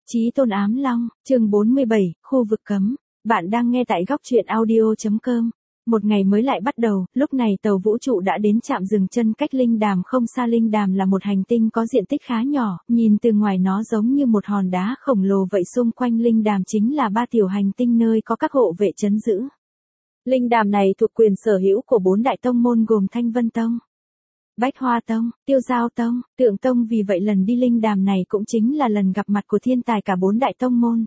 Chí tôn ám long, chương 47, khu vực cấm. Bạn đang nghe tại góc truyện audio.com. Một ngày mới lại bắt đầu, lúc này tàu vũ trụ đã đến trạm dừng chân cách Linh Đàm không xa. Linh Đàm là một hành tinh có diện tích khá nhỏ, nhìn từ ngoài nó giống như một hòn đá khổng lồ vậy. Xung quanh Linh Đàm chính là 3 tiểu hành tinh nơi có các hộ vệ trấn giữ. Linh Đàm này thuộc quyền sở hữu của 4 đại tông môn gồm Thanh Vân Tông, Bách Hoa Tông, Tiêu Giao Tông, Tượng Tông. Vì vậy lần đi Linh Đàm này cũng chính là lần gặp mặt của thiên tài cả 4 đại tông môn.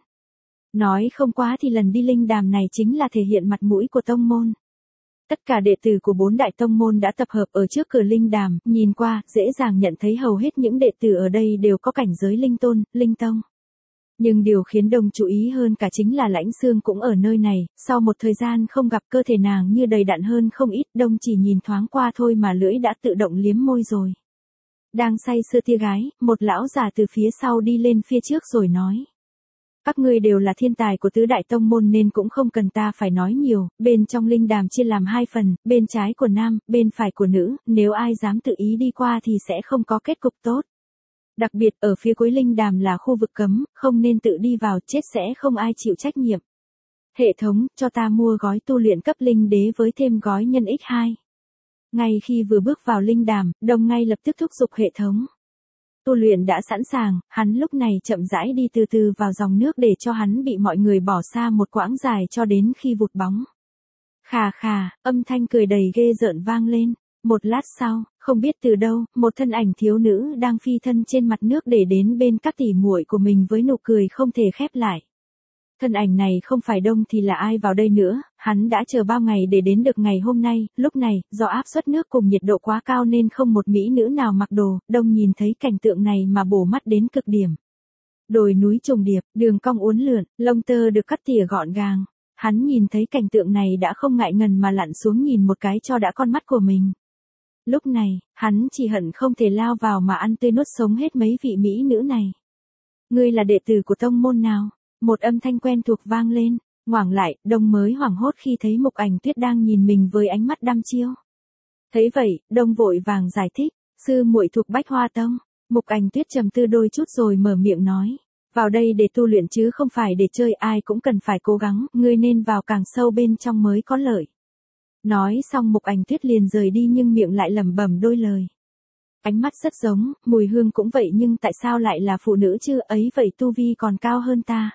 Nói không quá thì lần đi Linh Đàm này chính là thể hiện mặt mũi của tông môn. Tất cả đệ tử của 4 đại tông môn đã tập hợp ở trước cửa Linh Đàm, nhìn qua, dễ dàng nhận thấy hầu hết những đệ tử ở đây đều có cảnh giới linh tôn, linh tông. Nhưng điều khiến Đông chú ý hơn cả chính là Lãnh Xương cũng ở nơi này. Sau một thời gian không gặp, cơ thể nàng như đầy đặn hơn không ít. Đông chỉ nhìn thoáng qua thôi mà lưỡi đã tự động liếm môi rồi. Đang say sưa tia gái, một lão già từ phía sau đi lên phía trước rồi nói: các ngươi đều là thiên tài của tứ đại tông môn nên cũng không cần ta phải nói nhiều. Bên trong Linh Đàm chia làm 2 phần, bên trái của nam, bên phải của nữ. Nếu ai dám tự ý đi qua thì sẽ không có kết cục tốt. Đặc biệt ở phía cuối Linh Đàm là khu vực cấm, không nên tự đi vào, chết sẽ không ai chịu trách nhiệm. Hệ thống, cho ta mua gói tu luyện cấp linh đế với thêm gói nhân x2. Ngay khi vừa bước vào Linh Đàm, Đông ngay lập tức thúc giục hệ thống. Tu luyện đã sẵn sàng, hắn lúc này chậm rãi đi từ từ vào dòng nước để cho hắn bị mọi người bỏ xa một quãng dài cho đến khi vụt bóng. Khà khà, âm thanh cười đầy ghê rợn vang lên. Một lát sau, không biết từ đâu, một thân ảnh thiếu nữ đang phi thân trên mặt nước để đến bên các tỷ muội của mình với nụ cười không thể khép lại. Thân ảnh này không phải Đông thì là ai vào đây nữa, hắn đã chờ bao ngày để đến được ngày hôm nay. Lúc này, do áp suất nước cùng nhiệt độ quá cao nên không một mỹ nữ nào mặc đồ. Đông nhìn thấy cảnh tượng này mà bổ mắt đến cực điểm. Đồi núi trùng điệp, đường cong uốn lượn, lông tơ được cắt tỉa gọn gàng. Hắn nhìn thấy cảnh tượng này đã không ngại ngần mà lặn xuống nhìn một cái cho đã con mắt của mình. Lúc này, hắn chỉ hận không thể lao vào mà ăn tươi nuốt sống hết mấy vị mỹ nữ này. Ngươi là đệ tử của tông môn nào? Một âm thanh quen thuộc vang lên. Ngoảnh lại, Đông mới hoảng hốt khi thấy Mục Ảnh Tuyết đang nhìn mình với ánh mắt đăm chiêu. Thấy vậy, Đông vội vàng giải thích: sư muội thuộc Bách Hoa Tông. Mục Ảnh Tuyết trầm tư đôi chút rồi mở miệng nói: vào đây để tu luyện chứ không phải để chơi, ai cũng cần phải cố gắng, ngươi nên vào càng sâu bên trong mới có lợi. Nói xong Mục Ảnh Tuyết liền rời đi nhưng miệng lại lẩm bẩm đôi lời. Ánh mắt rất giống, mùi hương cũng vậy nhưng tại sao lại là phụ nữ chứ, ấy vậy tu vi còn cao hơn ta.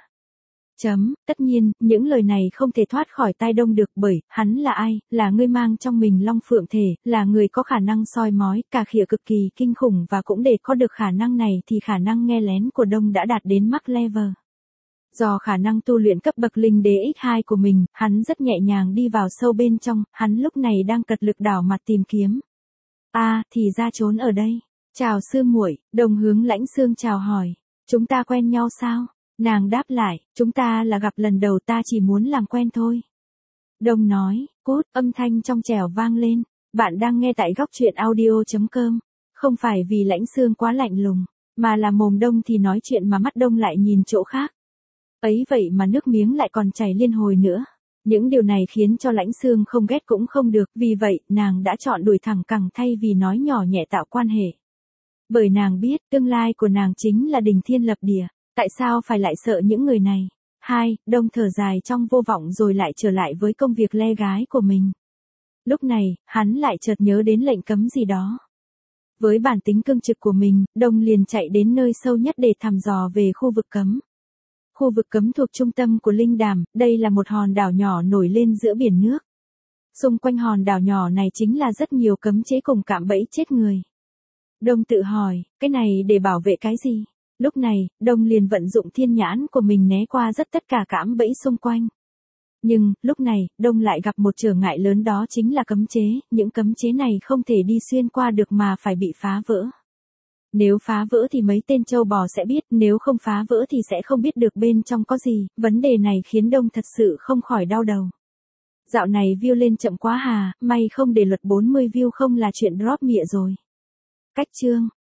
Tất nhiên, những lời này không thể thoát khỏi tai Đông được, bởi, hắn là ai, là người mang trong mình long phượng thể, là người có khả năng soi mói, cà khịa cực kỳ kinh khủng và cũng để có được khả năng này thì khả năng nghe lén của Đông đã đạt đến max level. Do khả năng tu luyện cấp bậc linh đế x2 của mình, hắn rất nhẹ nhàng đi vào sâu bên trong, hắn lúc này đang cật lực đảo mặt tìm kiếm. Thì ra trốn ở đây. Chào sư muội. Đông hướng Lãnh Xương chào hỏi. Chúng ta quen nhau sao? Nàng đáp lại, chúng ta là gặp lần đầu, ta chỉ muốn làm quen thôi. Đông nói, cút, âm thanh trong trẻo vang lên. Bạn đang nghe tại góc truyện audio.com. Không phải vì Lãnh Xương quá lạnh lùng, mà là mồm Đông thì nói chuyện mà mắt Đông lại nhìn chỗ khác. Ấy vậy mà nước miếng lại còn chảy liên hồi nữa. Những điều này khiến cho Lãnh Xương không ghét cũng không được, vì vậy, nàng đã chọn đuổi thẳng cẳng thay vì nói nhỏ nhẹ tạo quan hệ. Bởi nàng biết, tương lai của nàng chính là đình thiên lập địa, tại sao phải lại sợ những người này. Đông thở dài trong vô vọng rồi lại trở lại với công việc le gái của mình. Lúc này, hắn lại chợt nhớ đến lệnh cấm gì đó. Với bản tính cương trực của mình, Đông liền chạy đến nơi sâu nhất để thăm dò về khu vực cấm. Khu vực cấm thuộc trung tâm của Linh Đàm, đây là một hòn đảo nhỏ nổi lên giữa biển nước. Xung quanh hòn đảo nhỏ này chính là rất nhiều cấm chế cùng cạm bẫy chết người. Đông tự hỏi, cái này để bảo vệ cái gì? Lúc này, Đông liền vận dụng thiên nhãn của mình né qua rất tất cả cạm bẫy xung quanh. Nhưng, lúc này, Đông lại gặp một trở ngại lớn, đó chính là cấm chế, những cấm chế này không thể đi xuyên qua được mà phải bị phá vỡ. Nếu phá vỡ thì mấy tên trâu bò sẽ biết, nếu không phá vỡ thì sẽ không biết được bên trong có gì. Vấn đề này khiến Đông thật sự không khỏi đau đầu. Dạo này view lên chậm quá hà, may không để luật 40 view không là chuyện drop mịa rồi. Cách chương,